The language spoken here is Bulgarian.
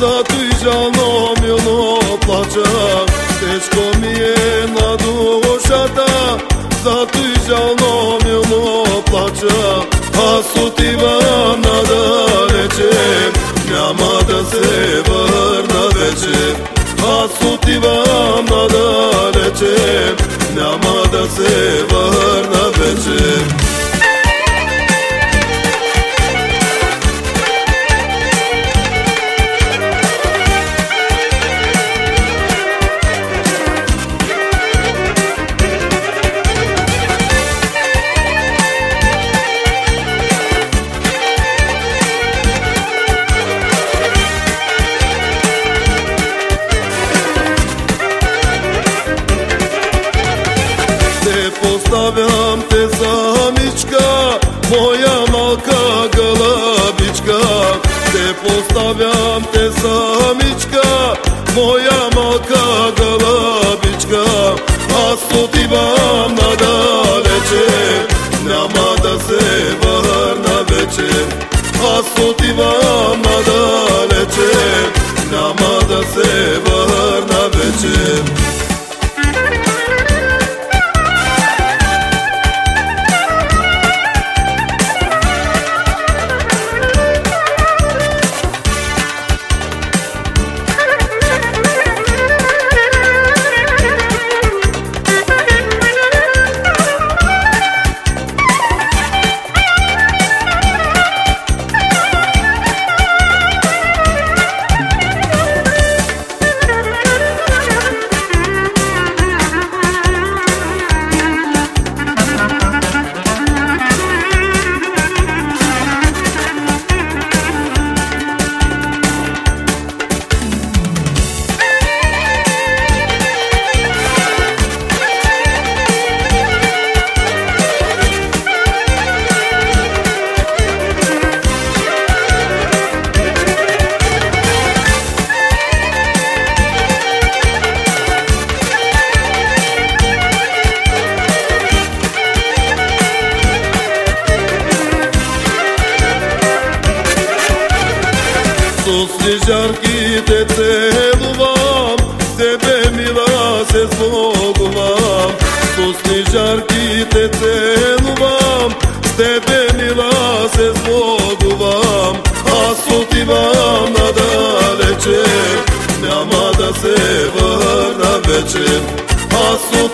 Zato i žalno milno plaća, teško mi je na dušata. Zato i žalno milno plaća, a sutivam nadaleće, няма да се върна вече. Аз отивам надалече, няма да се върна вече. Поставям те самичка, моя малка гълъбичка. Те поставям те самичка, моя малка гълъбичка. Аз отивам надалече, няма да се върна вече. Аз отивам надалече, няма да се върна вече. С снежарките целувам, тебе мила се сбогувам. С снежарките целувам, тебе мила се сбогувам. Аз отивам надалече, няма да се върна вече. Аз